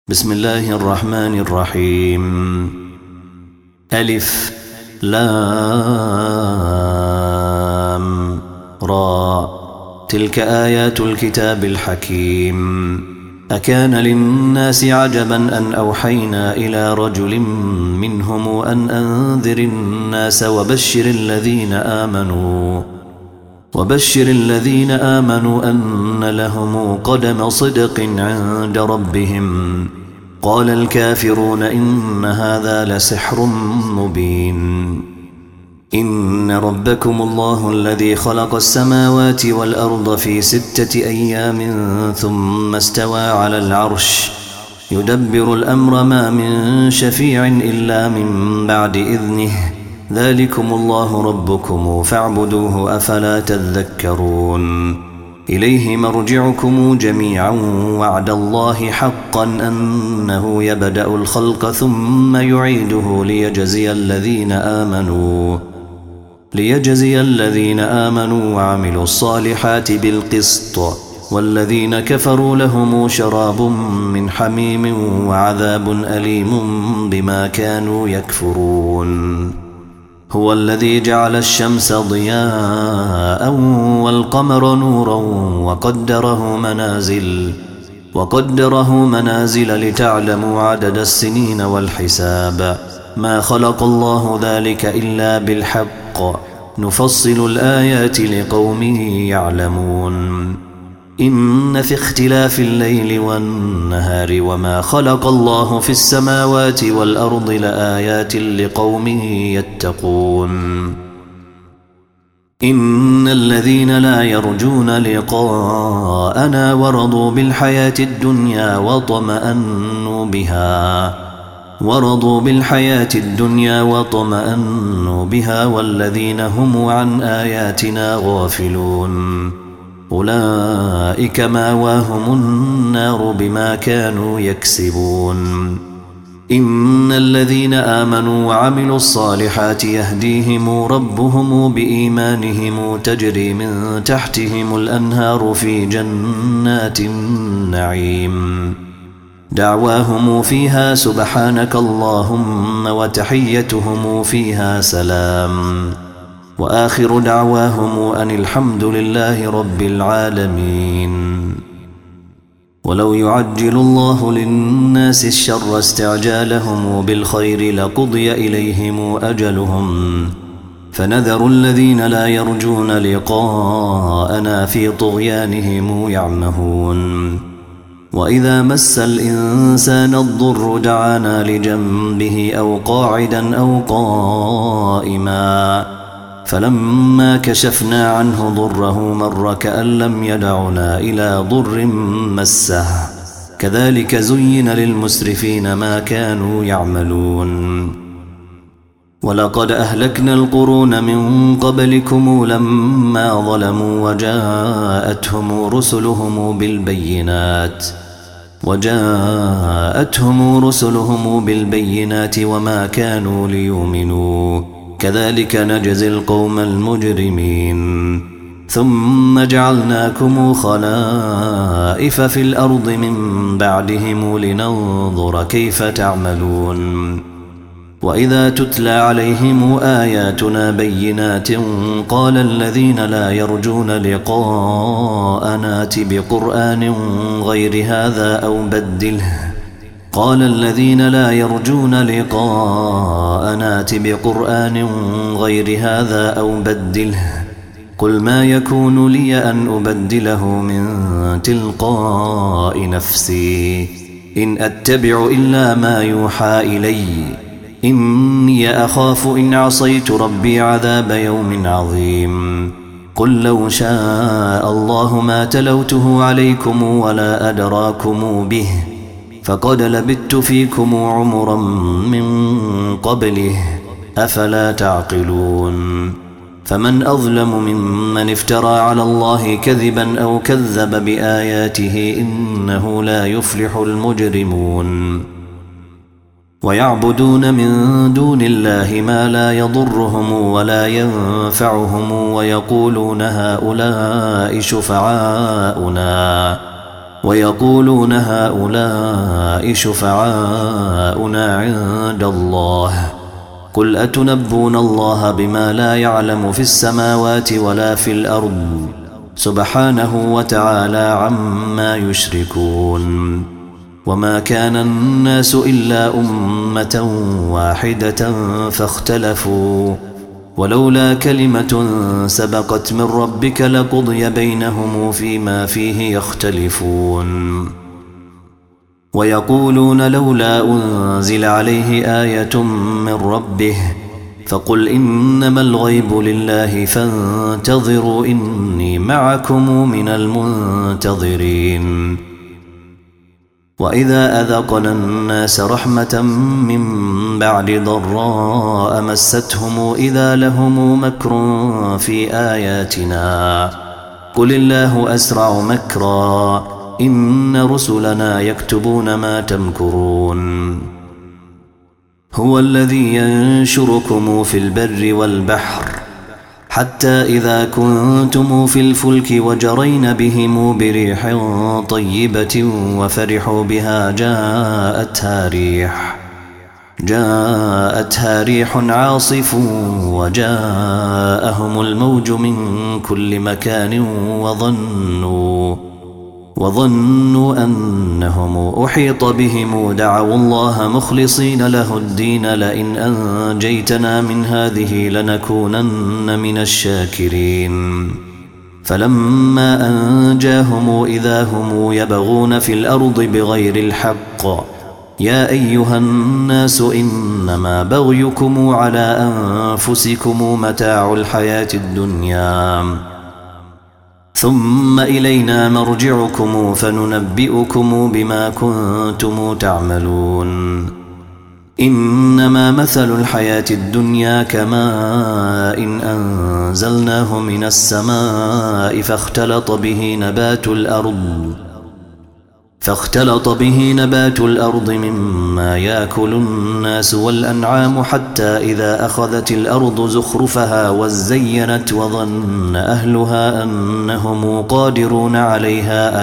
بسم الله الرحمن الرحيم. ألف لام را. تلك آيات الكتاب الحكيم. أكان للناس عجبا أن أوحينا إلى رجل منهم أن أنذر الناس وبشر الذين آمنوا أن لهم قدم صدق عند ربهم. قال الكافرون إن هذا لسحر مبين. إن ربكم الله الذي خلق السماوات والأرض في 6 أيام ثم استوى على العرش يدبر الأمر ما من شفيع إلا من بعد إذنه. ذلكم الله ربكم فاعبدوه أفلا تذكرون. إليه مرجعكم جميعا وعد الله حقا أنه يبدأ الخلق ثم يعيده ليجزي الذين آمنوا وعملوا الصالحات بالقسط والذين كفروا لهم شراب من حميم وعذاب أليم بما كانوا يكفرون. هو الذي جعل الشمس ضياء والقمر نورا وقدره منازل لتعلموا عدد السنين والحساب. ما خلق الله ذلك إلا بالحق نفصل الآيات لقوم يعلمون. إن في اختلاف الليل والنهار وما خلق الله في السماوات والأرض لآيات لقوم يتقون. إن الذين لا يرجون لقاءنا ورضوا بالحياة الدنيا وطمأنوا بها والذين هم عن آياتنا غافلون أولئك مأواهم النار بما كانوا يكسبون. إن الذين آمنوا وعملوا الصالحات يهديهم ربهم بإيمانهم تجري من تحتهم الأنهار في جنات النعيم. دعواهم فيها سبحانك اللهم وتحيتهم فيها سلام وآخر دعواهم أن الحمد لله رب العالمين. ولو يعجل الله للناس الشر استعجالهم بالخير لقضي إليهم أجلهم فنذر الذين لا يرجون لقاءنا في طغيانهم يعمهون. وإذا مس الإنسان الضر دعانا لجنبه أو قاعدا أو قائما فلما كشفنا عنه ضره مر كأن لم يدعنا إلى ضر مسه. كذلك زين للمسرفين ما كانوا يعملون. ولقد أهلكنا القرون من قبلكم لما ظلموا وجاءتهم رسلهم بالبينات وما كانوا ليؤمنوا. كذلك نجزي القوم المجرمين. ثم جعلناكم خلائف في الأرض من بعدهم لننظر كيف تعملون. وإذا تتلى عليهم آياتنا بينات قال الذين لا يرجون لقاءنا ائت بقرآن غير هذا أو بدله قل ما يكون لي أن أبدله من تلقاء نفسي إن أتبع إلا ما يوحى إلي إني أخاف إن عصيت ربي عذاب يوم عظيم. قل لو شاء الله ما تلوته عليكم ولا أدراكم به فقد لبثت فيكم عمرا من قبله أفلا تعقلون. فمن أظلم ممن افترى على الله كذبا أو كذب بآياته إنه لا يفلح المجرمون. ويعبدون من دون الله ما لا يضرهم ولا ينفعهم ويقولون هؤلاء شفعاؤنا ويقولون هؤلاء شفعاؤنا عند الله قل أتنبون الله بما لا يعلم في السماوات ولا في الأرض سبحانه وتعالى عما يشركون وما كان الناس إلا أمة واحدة فاختلفوا ولولا كلمة سبقت من ربك لقضي بينهم فيما فيه يختلفون ويقولون لولا أنزل عليه آية من ربه فقل إنما الغيب لله فانتظروا إني معكم من المنتظرين وإذا أذقنا الناس رحمة من بعد ضراء مستهم إذا لهم مكر في آياتنا قل الله أسرع مكرا إن رسلنا يكتبون ما تمكرون هو الذي ينشركم في البر والبحر حتى إذا كنتم في الفلك وجرين بهم بريح طيبة وفرحوا بها جاءتها ريح عاصف وجاءهم الموج من كل مكان وظنوا أنهم أحيط بهم دعوا الله مخلصين له الدين لئن أنجيتنا من هذه لنكونن من الشاكرين فلما أنجاهم إذا هم يبغون في الأرض بغير الحق يا أيها الناس إنما بغيكم على أنفسكم متاع الحياة الدنيا ثم إلينا مرجعكم فننبئكم بما كنتم تعملون إنما مثل الحياة الدنيا كماء إن أنزلناه من السماء فاختلط به نبات الأرض مما يأكل الناس والأنعام حتى إذا أخذت الأرض زخرفها وزينت وظن أهلها أنهم قادرون عليها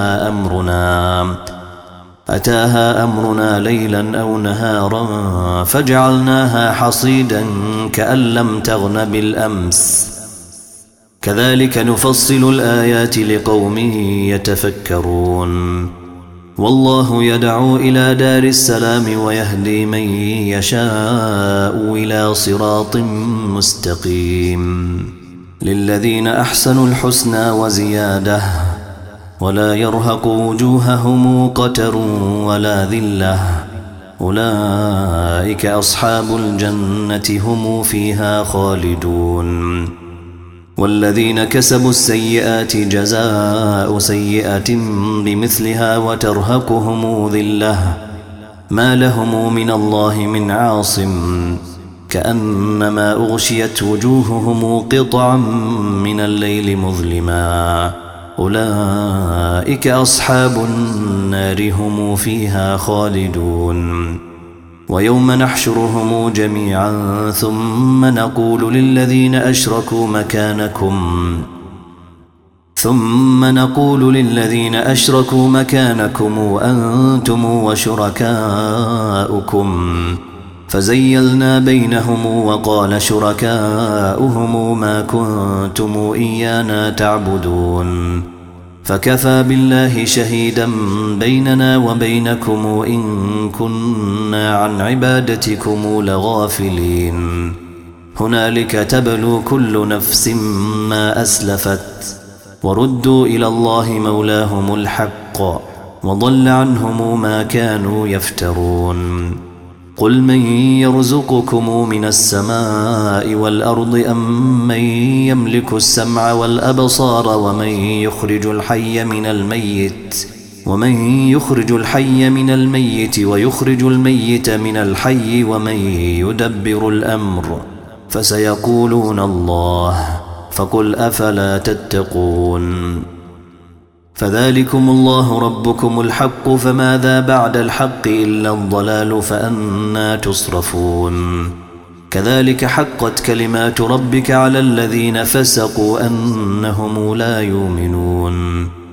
أتاها أمرنا ليلا أو نهارا فجعلناها حصيدا كأن لم تغن بالأمس كذلك نفصل الآيات لقوم يتفكرون والله يدعو إلى دار السلام ويهدي من يشاء إلى صراط مستقيم للذين أحسنوا الحسنى وزيادة ولا يرهق وجوههم قتر ولا ذلة أولئك أصحاب الجنة هم فيها خالدون والذين كسبوا السيئات جزاء سيئة بمثلها وترهقهم ذلة ما لهم من الله من عاصم كأنما أغشيت وجوههم قطعا من الليل مظلما أولئك أصحاب النار هم فيها خالدون ويوم نحشرهم جميعا ثم نقول للذين أشركوا مكانكم أنتم وشركاؤكم فزيلنا بينهم وقال شركاؤهم ما كنتم إيانا تعبدون فكفى بالله شهيدا بيننا وبينكم إن كنا عن عبادتكم لغافلين هنالك تبلو كل نفس ما أسلفت وردوا إلى الله مولاهم الحق وضل عنهم ما كانوا يفترون قل من يرزقكم من السماء والأرض أم من يملك السمع والأبصار ومن يخرج الحي من الميت ويخرج الميت من الحي ومن يدبر الأمر فسيقولون الله فقل أفلا تتقون فذلكم الله ربكم الحق فماذا بعد الحق إلا الضلال فأنى تصرفون كذلك حقت كلمات ربك على الذين فسقوا أنهم لا يؤمنون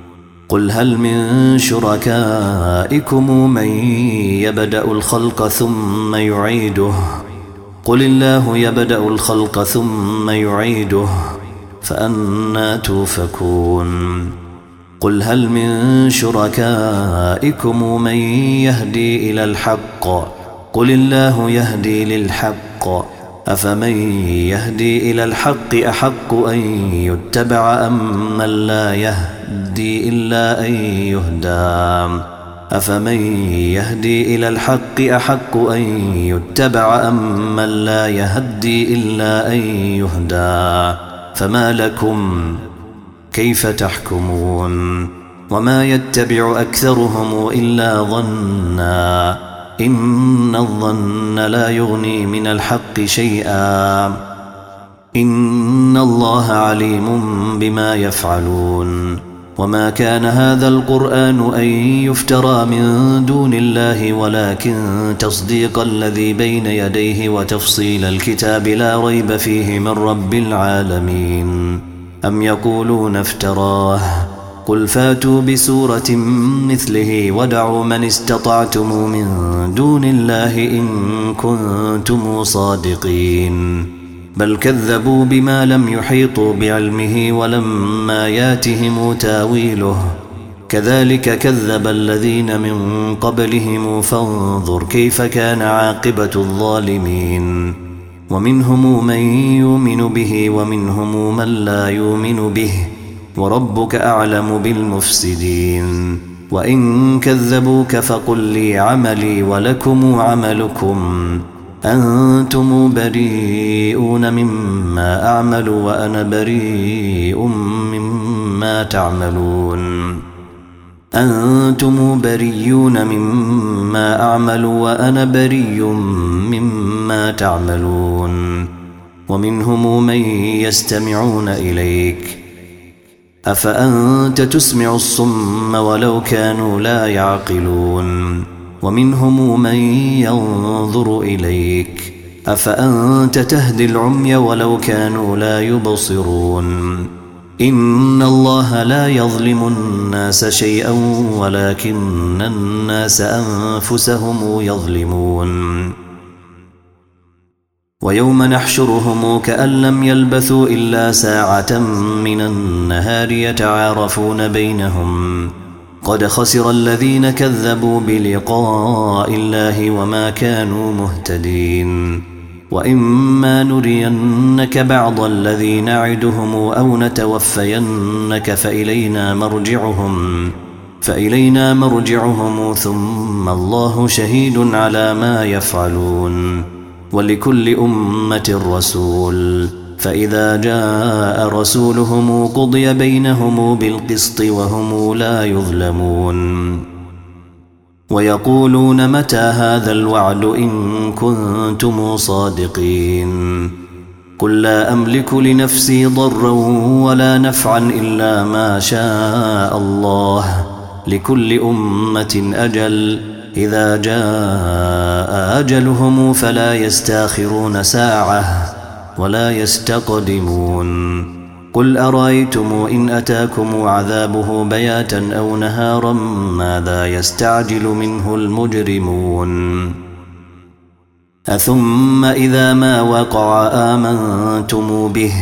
قل هل من شركائكم من يبدأ الخلق ثم يعيده قل الله يبدأ الخلق ثم يعيده فأنى توفكون قل هل من شركائكم من يهدي إلى الحق قل الله يهدي للحق أفمن يهدي إلى الحق أحق أن يتبع أم من لا يهدي إلا أن يهدى أفمن يهدي إلى الحق أحق أن يتبع أم من لا يهدي إلا أن يهدى فما لكم كيف تحكمون وما يتبع أكثرهم إلا ظنا إن الظن لا يغني من الحق شيئا إن الله عليم بما يفعلون وما كان هذا القرآن أن يفترى من دون الله ولكن تصديق الذي بين يديه وتفصيل الكتاب لا ريب فيه من رب العالمين أم يقولون افتراه قل فاتوا بسورة مثله ودعوا من استطعتم من دون الله إن كنتم صادقين بل كذبوا بما لم يحيطوا بعلمه ولما ياتهم تاويله كذلك كذب الذين من قبلهم فانظر كيف كان عاقبة الظالمين ومنهم من يؤمن به ومنهم من لا يؤمن به وربك أعلم بالمفسدين وإن كذبوك فقل لي عملي ولكم عملكم أنتم بريئون مما أعمل وأنا بريء مما تعملون أنتم بريئون مما أعمل وأنا بريء مما تعملون ومنهم من يستمعون إليك أفأنت تسمع الصم ولو كانوا لا يعقلون ومنهم من ينظر إليك أفأنت تهدي العمي ولو كانوا لا يبصرون إن الله لا يظلم الناس شيئا ولكن الناس أنفسهم يظلمون ويوم نحشرهم كأن لم يلبثوا إلا ساعة من النهار يتعارفون بينهم قد خسر الذين كذبوا بلقاء الله وما كانوا مهتدين وإما نرينك بعض الذي نعدهم أو نتوفينك فإلينا مرجعهم ثم الله شهيد على ما يفعلون ولكل أمة رسول فإذا جاء رسولهم قضي بينهم بالقسط وهم لا يظلمون ويقولون متى هذا الوعد إن كنتم صادقين قل لا أملك لنفسي ضرا ولا نفعا إلا ما شاء الله لكل أمة أجل إذا جاء أجلهم فلا يستاخرون ساعة ولا يستقدمون قل أرأيتم إن أتاكم عذابه بياتا أو نهارا ماذا يستعجل منه المجرمون أثم إذا ما وقع آمنتم به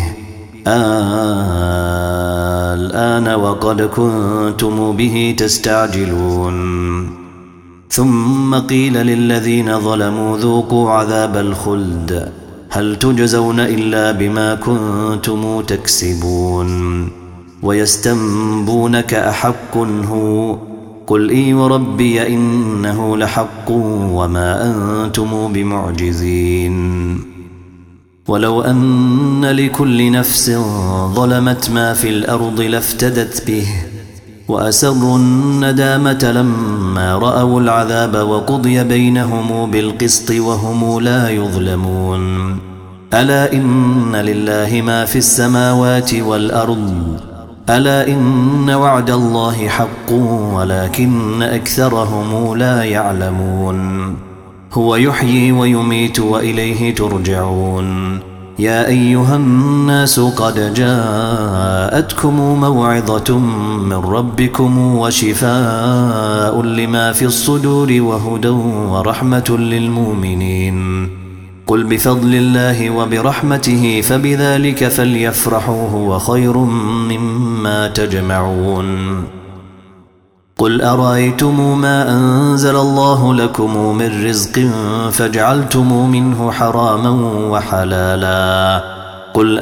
الآن وقد كنتم به تستعجلون ثم قيل للذين ظلموا ذوقوا عذاب الخلد هل تجزون إلا بما كنتم تكسبون ويستنبونك أحق هو قل إي وربي إنه لحق وما أنتم بمعجزين ولو أن لكل نفس ظلمت ما في الأرض لافتدت به وأسروا الندامة لما رأوا العذاب وقضي بينهم بالقسط وهم لا يظلمون ألا إن لله ما في السماوات والأرض ألا إن وعد الله حق ولكن أكثرهم لا يعلمون هو يحيي ويميت وإليه ترجعون يا أيها الناس قد جاءتكم موعظة من ربكم وشفاء لما في الصدور وهدى ورحمة للمؤمنين. قل بفضل الله وبرحمته فبذلك فليفرحوا هو خير مما تجمعون. قل أرأيتم ما أنزل الله لكم من رزق فجعلتم منه حراما وحلالا قل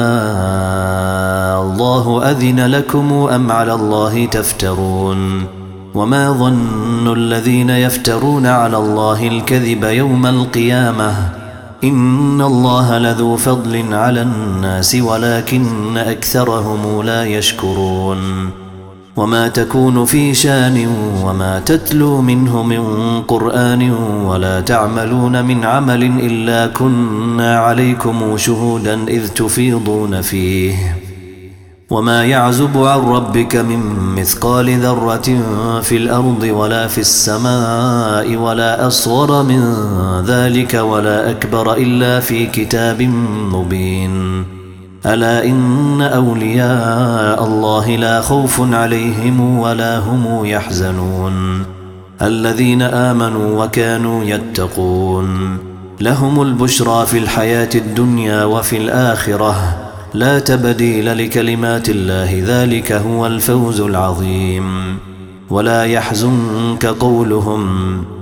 الله أذن لكم أم على الله تفترون. وما ظن الذين يفترون على الله الكذب يوم القيامة إن الله لذو فضل على الناس ولكن أكثرهم لا يشكرون. وما تكون في شان وما تتلو منه من قرآن ولا تعملون من عمل إلا كنا عليكم شهودا إذ تفيضون فيه. وما يعزب عن ربك من مثقال ذرة في الأرض ولا في السماء ولا أصغر من ذلك ولا أكبر إلا في كتاب مبين. ألا إن أولياء الله لا خوف عليهم ولا هم يحزنون الذين آمنوا وكانوا يتقون لهم البشرى في الحياة الدنيا وفي الآخرة لا تبديل لكلمات الله ذلك هو الفوز العظيم. ولا يحزنك قولهم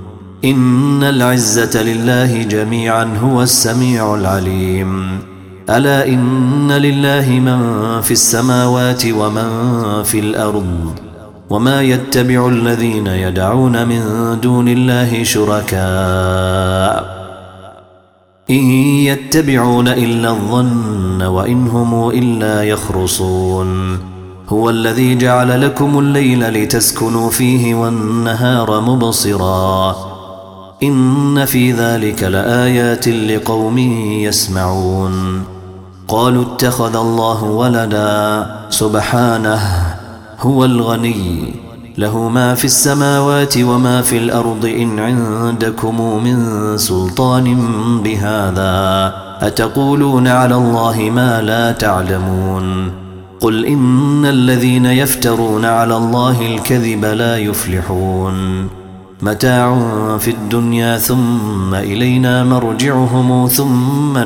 إن العزة لله جميعا هو السميع العليم. ألا إن لله من في السماوات ومن في الأرض وما يتبع الذين يدعون من دون الله شركاء إن يتبعون إلا الظن وإن هم إلا يخرصون. هو الذي جعل لكم الليل لتسكنوا فيه والنهار مبصرا إن في ذلك لآيات لقوم يسمعون. قالوا اتخذ الله ولدا سبحانه هو الغني له ما في السماوات وما في الأرض إن عندكم من سلطان بهذا أتقولون على الله ما لا تعلمون. قل إن الذين يفترون على الله الكذب لا يفلحون. متاع في الدنيا ثم إلينا مرجعهم ثم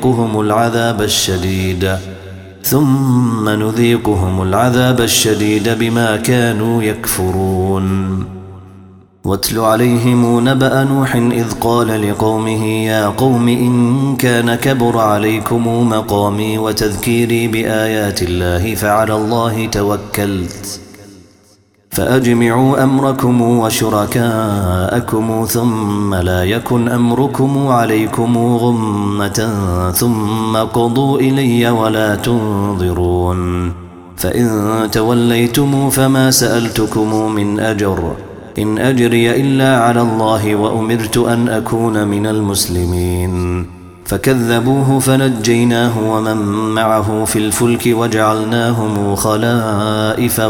نذيقهم العذاب الشديد بما كانوا يكفرون. واتل عليهم نبأ نوح إذ قال لقومه يا قوم إن كان كبر عليكم مقامي وتذكيري بآيات الله فعلى الله توكلت فأجمعوا أمركم وشركاءكم ثم لا يكن أمركم عليكم غمة ثم قضوا إلي ولا تنظرون. فإن توليتم فما سألتكم من أجر إن أجري إلا على الله وأمرت أن أكون من المسلمين. فكذبوه فنجيناه ومن معه في الفلك وجعلناهم خلائف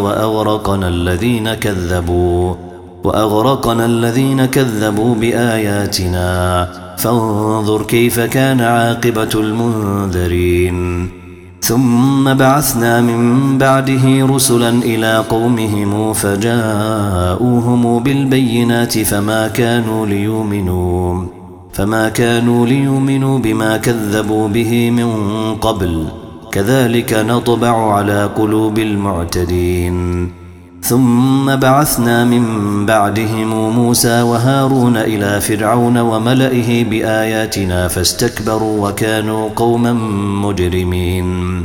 وأغرقنا الذين كذبوا بآياتنا فانظر كيف كان عاقبة المنذرين. ثم بعثنا من بعده رسلا إلى قومهم فجاءوهم بالبينات فما كانوا ليؤمنوا بما كذبوا به من قبل كذلك نطبع على قلوب المعتدين. ثم بعثنا من بعدهم موسى وهارون إلى فرعون وملئه بآياتنا فاستكبروا وكانوا قوما مجرمين.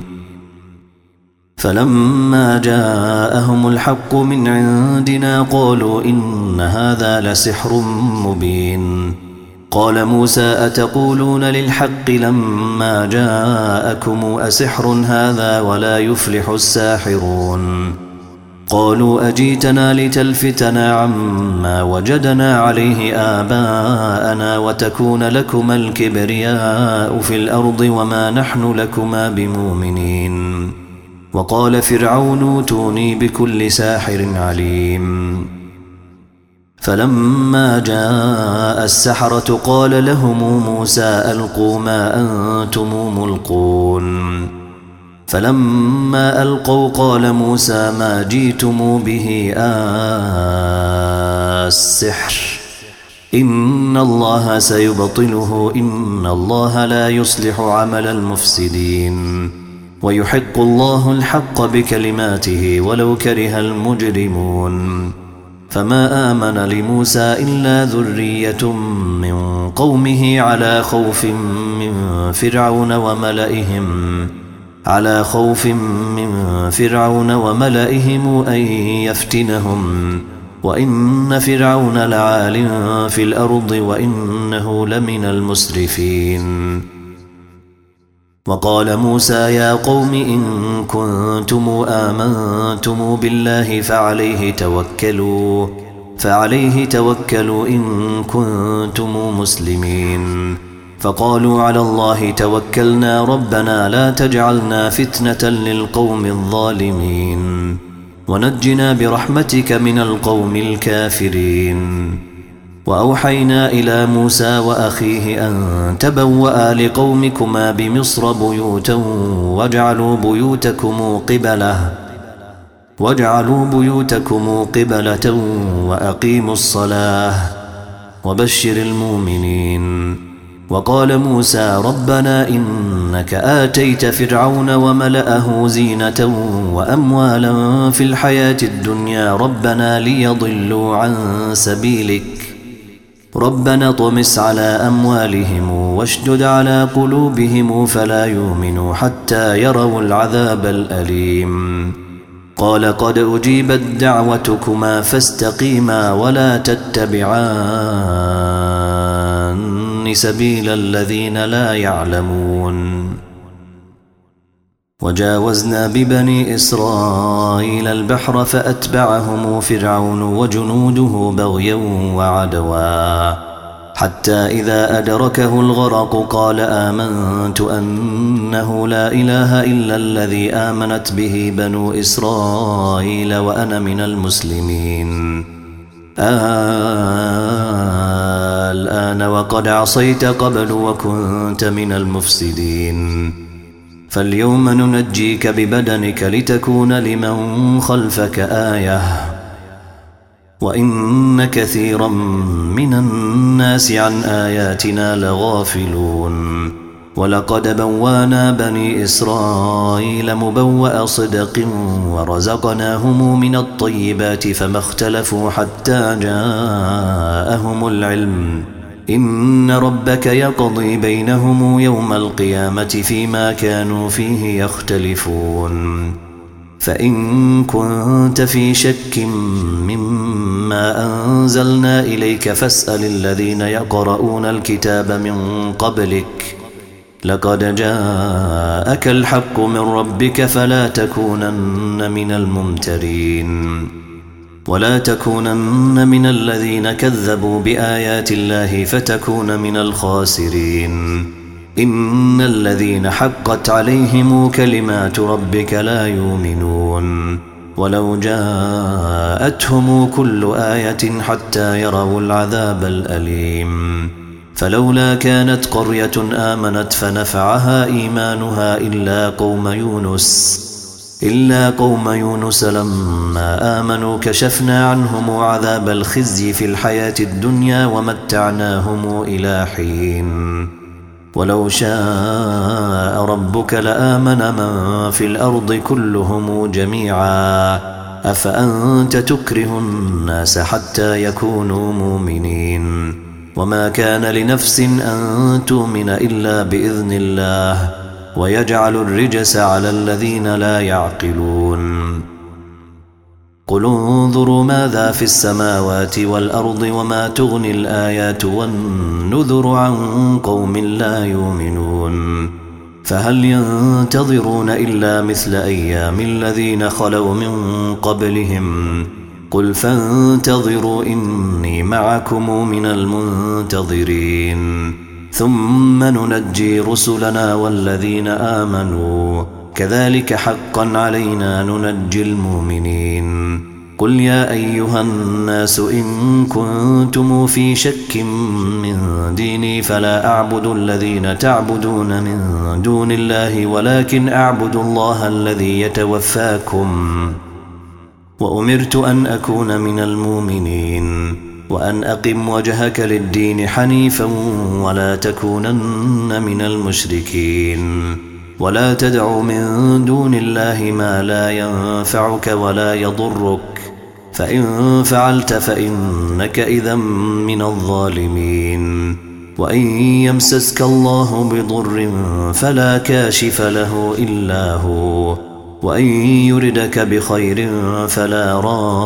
فلما جاءهم الحق من عندنا قالوا إن هذا لسحر مبين. قال موسى أتقولون للحق لما جاءكم أسحر هذا ولا يفلح الساحرون. قالوا أجيتنا لتلفتنا عما وجدنا عليه آباءنا وتكون لكما الكبرياء في الأرض وما نحن لكما بمؤمنين. وقال فرعون ائتوني بكل ساحر عليم. فلما جاء السحرة قال لهم موسى ألقوا ما أنتم ملقون فلما ألقوا قال موسى ما جئتم به السحر إن الله سيبطله إن الله لا يصلح عمل المفسدين ويحق الله الحق بكلماته ولو كره المجرمون فما آمن لموسى إلا ذرية من قومه على خوف من فرعون وملئهم أن يفتنهم وإن فرعون لعال في الأرض وإنه لمن المسرفين وقال موسى يا قوم إن كنتم آمنتم بالله فعليه توكلوا إن كنتم مسلمين فقالوا على الله توكلنا ربنا لا تجعلنا فتنة للقوم الظالمين ونجنا برحمتك من القوم الكافرين وأوحينا إلى موسى وأخيه أن تبوأ لقومكما بمصر بيوتا واجعلوا بيوتكم قبلة وأقيموا الصلاة وبشر المؤمنين وقال موسى ربنا إنك آتيت فرعون وملأه زينة وأموالا في الحياة الدنيا ربنا ليضلوا عن سبيلك ربنا طمس على أموالهم واشدد على قلوبهم فلا يؤمنوا حتى يروا العذاب الأليم قال قد أجيبت دعوتكما فاستقيما ولا تتبعان سبيل الذين لا يعلمون وجاوزنا ببني إسرائيل البحر فأتبعهم فرعون وجنوده بغيا وعدوا حتى إذا أدركه الغرق قال آمنت أنه لا إله إلا الذي آمنت به بنو إسرائيل وأنا من المسلمين الآن وقد عصيت قبل وكنت من المفسدين فاليوم ننجيك ببدنك لتكون لمن خلفك آية وإن كثيرا من الناس عن آياتنا لغافلون ولقد بوانا بني إسرائيل مبوأ صدق ورزقناهم من الطيبات فما اختلفوا حتى جاءهم العلم إن ربك يقضي بينهم يوم القيامة فيما كانوا فيه يختلفون فإن كنت في شك مما أنزلنا إليك فاسأل الذين يقرؤون الكتاب من قبلك لقد جاءك الحق من ربك فلا تكونن من الممترين ولا تكونن من الذين كذبوا بآيات الله فتكون من الخاسرين إن الذين حقت عليهم كلمات ربك لا يؤمنون ولو جاءتهم كل آية حتى يروا العذاب الأليم فلولا كانت قرية آمنت فنفعها إيمانها إلا قوم يونس لما آمنوا كشفنا عنهم عذاب الخزي في الحياة الدنيا ومتعناهم إلى حين ولو شاء ربك لآمن من في الأرض كلهم جميعا أفأنت تكره الناس حتى يكونوا مؤمنين وما كان لنفس أن تؤمن إلا بإذن الله ويجعل الرجس على الذين لا يعقلون قل انظروا ماذا في السماوات والأرض وما تغني الآيات والنذر عن قوم لا يؤمنون فهل ينتظرون إلا مثل أيام الذين خلوا من قبلهم قل فانتظروا إني معكم من المنتظرين ثم ننجي رسلنا والذين آمنوا كذلك حقا علينا ننجي المؤمنين قل يا أيها الناس إن كنتم في شك من ديني فلا أعبد الذين تعبدون من دون الله ولكن أعبد الله الذي يتوفاكم وأمرت أن أكون من المؤمنين وأن أقم وجهك للدين حنيفا ولا تكونن من المشركين ولا تدع من دون الله ما لا ينفعك ولا يضرك فإن فعلت فإنك إذا من الظالمين وإن يمسسك الله بضر فلا كاشف له إلا هو وإن يردك بخير فلا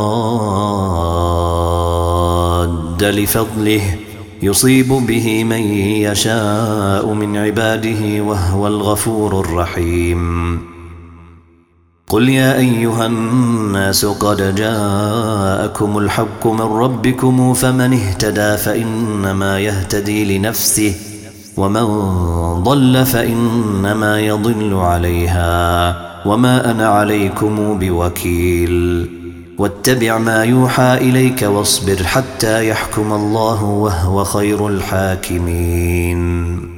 راد لفضله يصيب به من يشاء من عباده وهو الغفور الرحيم قل يا أيها الناس قد جاءكم الحق من ربكم فمن اهتدى فإنما يهتدي لنفسه ومن ضل فإنما يضل عليها وما أنا عليكم بوكيل واتبع ما يوحى إليك واصبر حتى يحكم الله وهو خير الحاكمين